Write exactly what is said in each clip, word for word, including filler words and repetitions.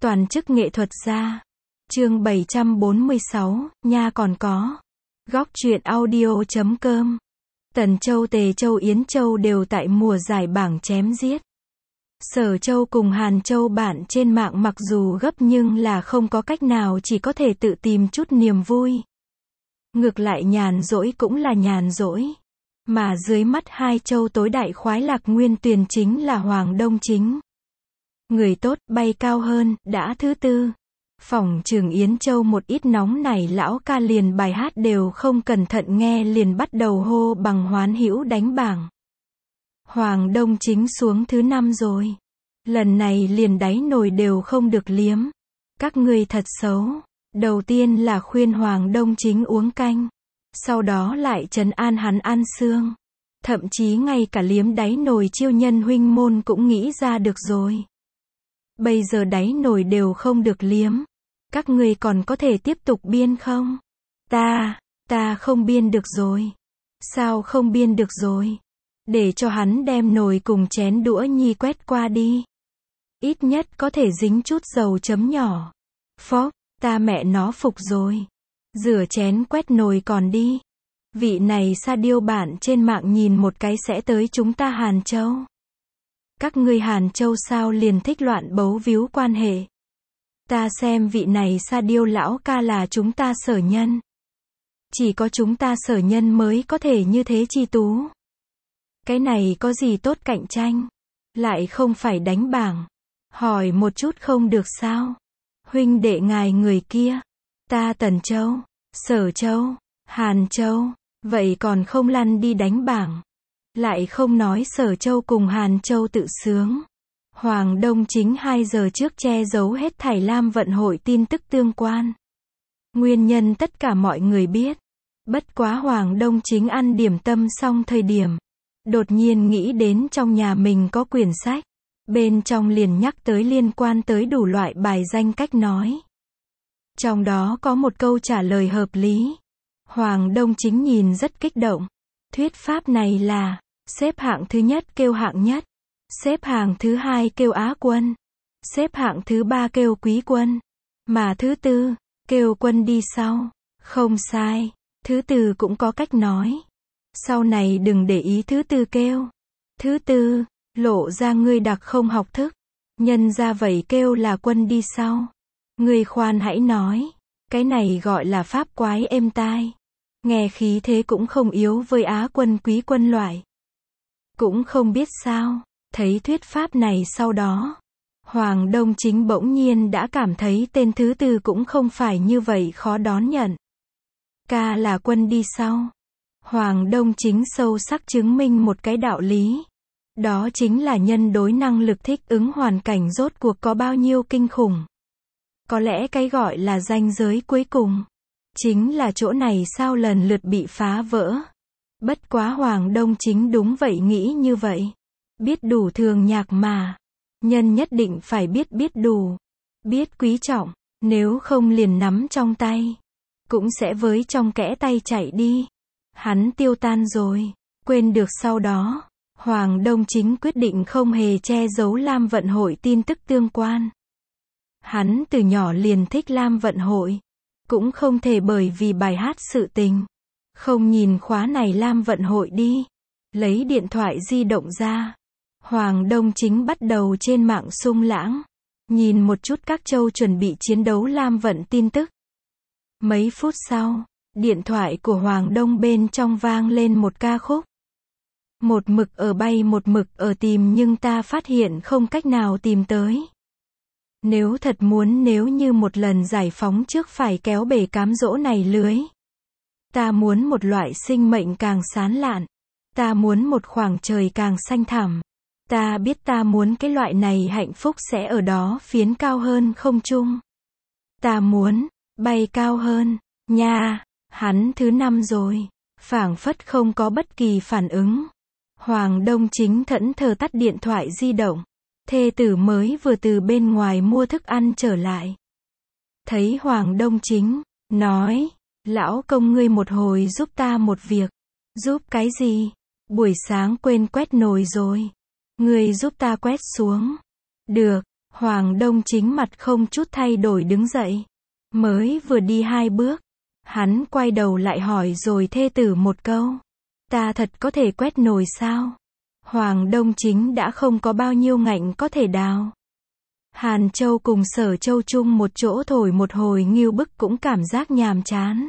Toàn chức nghệ thuật gia. Chương bảy trăm bốn mươi sáu, nha còn có. Góc truyện audio chấm com. Tần Châu, Tề Châu, Yến Châu đều tại mùa giải bảng chém giết. Sở Châu cùng Hàn Châu bạn trên mạng mặc dù gấp nhưng là không có cách nào, chỉ có thể tự tìm chút niềm vui. Ngược lại nhàn rỗi cũng là nhàn rỗi. Mà dưới mắt hai châu tối đại khoái lạc nguyên tuyền chính là Hoàng Đông Chính. Người tốt, bay cao hơn, đã thứ tư. Phỏng trường Yến Châu một ít nóng này lão ca liền bài hát đều không cẩn thận nghe liền bắt đầu hô bằng hoán hữu đánh bảng. Hoàng Đông Chính xuống thứ năm rồi. Lần này liền đáy nồi đều không được liếm. Các ngươi thật xấu. Đầu tiên là khuyên Hoàng Đông Chính uống canh. Sau đó lại trấn an hắn ăn xương. Thậm chí ngay cả liếm đáy nồi chiêu nhân huynh môn cũng nghĩ ra được rồi. Bây giờ đáy nồi đều không được liếm. Các ngươi còn có thể tiếp tục biên không? Ta, ta không biên được rồi. Sao không biên được rồi? Để cho hắn đem nồi cùng chén đũa nhi quét qua đi. Ít nhất có thể dính chút dầu chấm nhỏ. Phốc, ta mẹ nó phục rồi. Rửa chén quét nồi còn đi. Vị này sa điêu bạn trên mạng nhìn một cái sẽ tới chúng ta Hàn Châu. Các ngươi Hàn Châu sao liền thích loạn bấu víu quan hệ. Ta xem vị này sa điêu lão ca là chúng ta sở nhân. Chỉ có chúng ta sở nhân mới có thể như thế chi tú. Cái này có gì tốt cạnh tranh. Lại không phải đánh bảng. Hỏi một chút không được sao. Huynh đệ ngài người kia. Ta Tần Châu, Sở Châu, Hàn Châu. Vậy còn không lăn đi đánh bảng. Lại không nói Sở Châu cùng Hàn Châu tự sướng. Hoàng Đông Chính hai giờ trước che giấu hết thảy Lam Vận Hội tin tức tương quan. Nguyên nhân tất cả mọi người biết. Bất quá Hoàng Đông Chính ăn điểm tâm xong thời điểm. Đột nhiên nghĩ đến trong nhà mình có quyển sách. Bên trong liền nhắc tới liên quan tới đủ loại bài danh cách nói. Trong đó có một câu trả lời hợp lý. Hoàng Đông Chính nhìn rất kích động. Thuyết pháp này là, xếp hạng thứ nhất kêu hạng nhất. Xếp hạng thứ hai kêu Á quân. Xếp hạng thứ ba kêu Quý quân. Mà thứ tư, kêu quân đi sau. Không sai. Thứ tư cũng có cách nói. Sau này đừng để ý thứ tư kêu. Thứ tư, lộ ra ngươi đặc không học thức. Nhân ra vậy kêu là quân đi sau. Ngươi khoan hãy nói. Cái này gọi là pháp quái êm tai. Nghe khí thế cũng không yếu với Á quân Quý quân loại. Cũng không biết sao. Thấy thuyết pháp này sau đó. Hoàng Đông Chính bỗng nhiên đã cảm thấy tên thứ tư cũng không phải như vậy khó đón nhận. Ca là quân đi sau. Hoàng Đông Chính sâu sắc chứng minh một cái đạo lý. Đó chính là nhân đối năng lực thích ứng hoàn cảnh rốt cuộc có bao nhiêu kinh khủng. Có lẽ cái gọi là ranh giới cuối cùng. Chính là chỗ này sao lần lượt bị phá vỡ. Bất quá Hoàng Đông Chính đúng vậy nghĩ như vậy. Biết đủ thường nhạc mà. Nhân nhất định phải biết biết đủ. Biết quý trọng. Nếu không liền nắm trong tay. Cũng sẽ với trong kẽ tay chạy đi. Hắn tiêu tan rồi. Quên được sau đó. Hoàng Đông Chính quyết định không hề che giấu Lam Vận Hội tin tức tương quan. Hắn từ nhỏ liền thích Lam Vận Hội. Cũng không thể bởi vì bài hát sự tình. Không nhìn khóa này Lam Vận Hội đi. Lấy điện thoại di động ra. Hoàng Đông Chính bắt đầu trên mạng sung lãng. Nhìn một chút các châu chuẩn bị chiến đấu Lam Vận tin tức. Mấy phút sau, điện thoại của Hoàng Đông bên trong vang lên một ca khúc. Một mực ở bay một mực ở tìm nhưng ta phát hiện không cách nào tìm tới. Nếu thật muốn nếu như một lần giải phóng trước phải kéo bể cám dỗ này lưới. Ta muốn một loại sinh mệnh càng sáng lạn. Ta muốn một khoảng trời càng xanh thẳm. Ta biết ta muốn cái loại này hạnh phúc sẽ ở đó phiến cao hơn không trung. Ta muốn, bay cao hơn, nha, hắn thứ năm rồi. Phảng phất không có bất kỳ phản ứng. Hoàng Đông Chính thẫn thờ tắt điện thoại di động. Thê tử mới vừa từ bên ngoài mua thức ăn trở lại. Thấy Hoàng Đông Chính, nói, lão công ngươi một hồi giúp ta một việc. Giúp cái gì? Buổi sáng quên quét nồi rồi. Ngươi giúp ta quét xuống. Được. Hoàng Đông Chính mặt không chút thay đổi đứng dậy. Mới vừa đi hai bước, hắn quay đầu lại hỏi rồi thê tử một câu. Ta thật có thể quét nồi sao? Hoàng Đông Chính đã không có bao nhiêu ngạnh có thể đào. Hàn Châu cùng Sở Châu chung một chỗ thổi một hồi ngưu bức cũng cảm giác nhàm chán.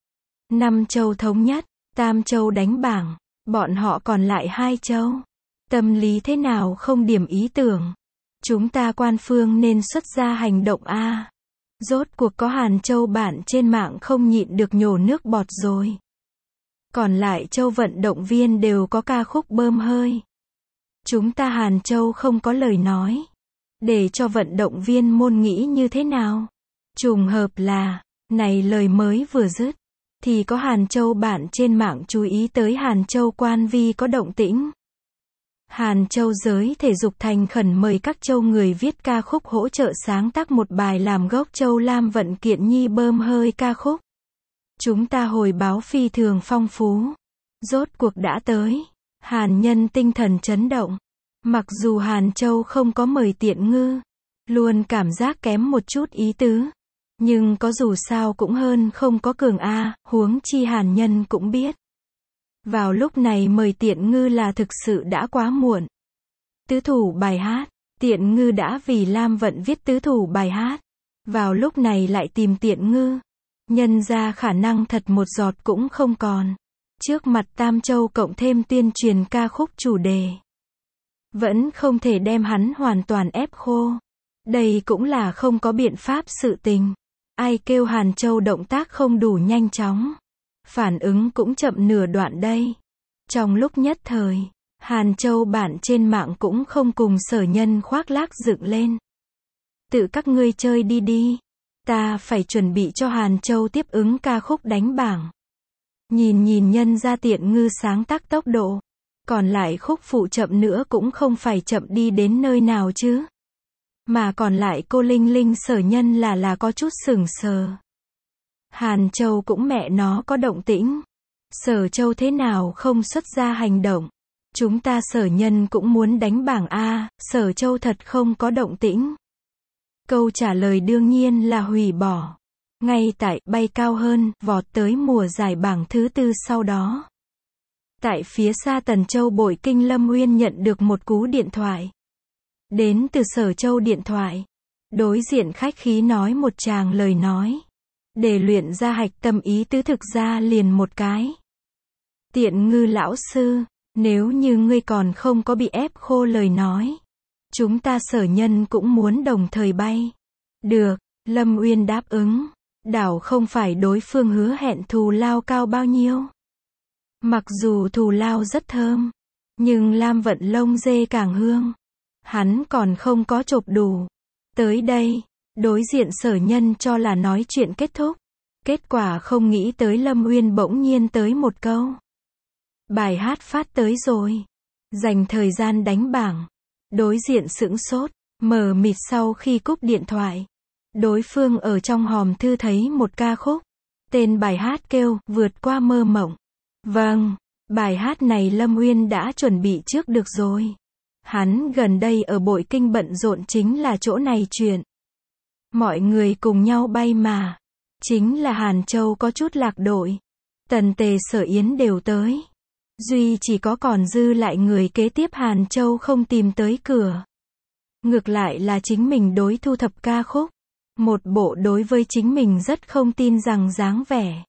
Năm châu thống nhất, tam châu đánh bảng, bọn họ còn lại hai châu. Tâm lý thế nào không điểm ý tưởng. Chúng ta quan phương nên xuất ra hành động a. Rốt cuộc có Hàn Châu bạn trên mạng không nhịn được nhổ nước bọt rồi. Còn lại châu vận động viên đều có ca khúc bơm hơi. Chúng ta Hàn Châu không có lời nói. Để cho vận động viên môn nghĩ như thế nào? Trùng hợp là, này lời mới vừa dứt, thì có Hàn Châu bạn trên mạng chú ý tới Hàn Châu quan vi có động tĩnh. Hàn Châu giới thể dục thành khẩn mời các châu người viết ca khúc hỗ trợ sáng tác một bài làm gốc Châu Lam vận kiện nhi bơm hơi ca khúc. Chúng ta hồi báo phi thường phong phú. Rốt cuộc đã tới. Hàn Nhân tinh thần chấn động. Mặc dù Hàn Châu không có mời Tiện Ngư, luôn cảm giác kém một chút ý tứ. Nhưng có dù sao cũng hơn không có Cường A, huống chi Hàn Nhân cũng biết. Vào lúc này mời Tiện Ngư là thực sự đã quá muộn. Tứ thủ bài hát, Tiện Ngư đã vì Lam Vận viết tứ thủ bài hát. Vào lúc này lại tìm Tiện Ngư. Nhân ra khả năng thật một giọt cũng không còn. Trước mặt Tam Châu cộng thêm tuyên truyền ca khúc chủ đề. Vẫn không thể đem hắn hoàn toàn ép khô. Đây cũng là không có biện pháp sự tình. Ai kêu Hàn Châu động tác không đủ nhanh chóng. Phản ứng cũng chậm nửa đoạn đây. Trong lúc nhất thời, Hàn Châu bạn trên mạng cũng không cùng Sở Nhân khoác lác dựng lên. Tự các ngươi chơi đi đi. Ta phải chuẩn bị cho Hàn Châu tiếp ứng ca khúc đánh bảng. Nhìn nhìn nhân ra Tiện Ngư sáng tác tốc độ. Còn lại khúc phụ chậm nữa cũng không phải chậm đi đến nơi nào chứ. Mà còn lại cô Linh Linh Sở Nhân là là có chút sửng sờ. Hàn Châu cũng mẹ nó có động tĩnh. Sở Châu thế nào không xuất ra hành động. Chúng ta Sở Nhân cũng muốn đánh bảng A, Sở Châu thật không có động tĩnh. Câu trả lời đương nhiên là hủy bỏ. Ngay tại bay cao hơn, vọt tới mùa giải bảng thứ tư sau đó. Tại phía xa Tần Châu Bội Kinh Lâm Uyên nhận được một cú điện thoại. Đến từ Sở Châu điện thoại. Đối diện khách khí nói một tràng lời nói. Để luyện ra hạch tâm ý tứ thực ra liền một cái. Tiện Ngư lão sư, nếu như ngươi còn không có bị ép khô lời nói. Chúng ta Sở Nhân cũng muốn đồng thời bay. Được, Lâm Uyên đáp ứng. Đảo không phải đối phương hứa hẹn thù lao cao bao nhiêu. Mặc dù thù lao rất thơm, nhưng Lam Vận lông dê càng hương. Hắn còn không có chộp đủ. Tới đây, đối diện Sở Nhân cho là nói chuyện kết thúc. Kết quả không nghĩ tới Lâm Uyên bỗng nhiên tới một câu. Bài hát phát tới rồi. Dành thời gian đánh bảng. Đối diện sững sốt, mờ mịt sau khi cúp điện thoại. Đối phương ở trong hòm thư thấy một ca khúc. Tên bài hát kêu, Vượt qua mơ mộng. Vâng, bài hát này Lâm Uyên đã chuẩn bị trước được rồi. Hắn gần đây ở Bội Kinh bận rộn chính là chỗ này chuyện. Mọi người cùng nhau bay mà. Chính là Hàn Châu có chút lạc đội. Tần Tề Sở Yến đều tới. Duy chỉ có còn dư lại người kế tiếp Hàn Châu không tìm tới cửa. Ngược lại là chính mình đối thu thập ca khúc. Một bộ đối với chính mình rất không tin rằng dáng vẻ.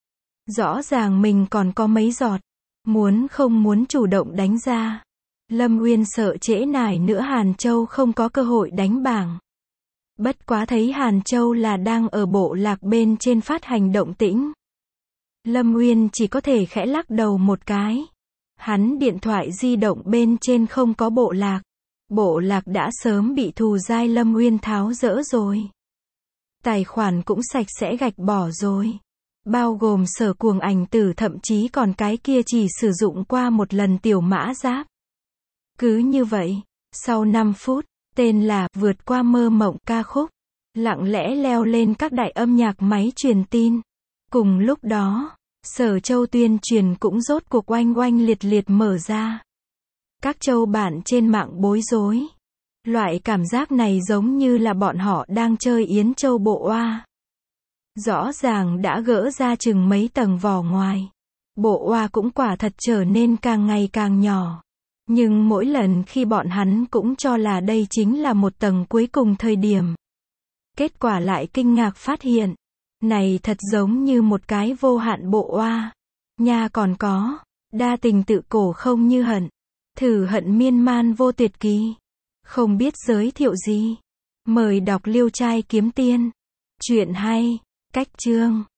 Rõ ràng mình còn có mấy giọt. Muốn không muốn chủ động đánh ra. Lâm Uyên sợ trễ nải nữa Hàn Châu không có cơ hội đánh bảng. Bất quá thấy Hàn Châu là đang ở bộ lạc bên trên phát hành động tĩnh. Lâm Uyên chỉ có thể khẽ lắc đầu một cái. Hắn điện thoại di động bên trên không có bộ lạc. Bộ lạc đã sớm bị thù dai Lâm Uyên tháo dỡ rồi. Tài khoản cũng sạch sẽ gạch bỏ rồi. Bao gồm Sở Cuồng ảnh tử thậm chí còn cái kia chỉ sử dụng qua một lần tiểu mã giáp. Cứ như vậy, sau năm phút, tên là Vượt qua mơ mộng ca khúc, lặng lẽ leo lên các đại âm nhạc máy truyền tin. Cùng lúc đó, Sở Châu tuyên truyền cũng rốt cuộc oanh oanh liệt liệt mở ra. Các châu bản trên mạng bối rối. Loại cảm giác này giống như là bọn họ đang chơi yến châu bộ oa. Rõ ràng đã gỡ ra chừng mấy tầng vỏ ngoài. Bộ oa cũng quả thật trở nên càng ngày càng nhỏ. Nhưng mỗi lần khi bọn hắn cũng cho là đây chính là một tầng cuối cùng thời điểm. Kết quả lại kinh ngạc phát hiện. Này thật giống như một cái vô hạn bộ oa. Nha còn có. Đa tình tự cổ không như hận. Thử hận miên man vô tuyệt kỳ. Không biết giới thiệu gì. Mời đọc Liêu Trai Kiếm Tiên. Chuyện hay. Cách chương.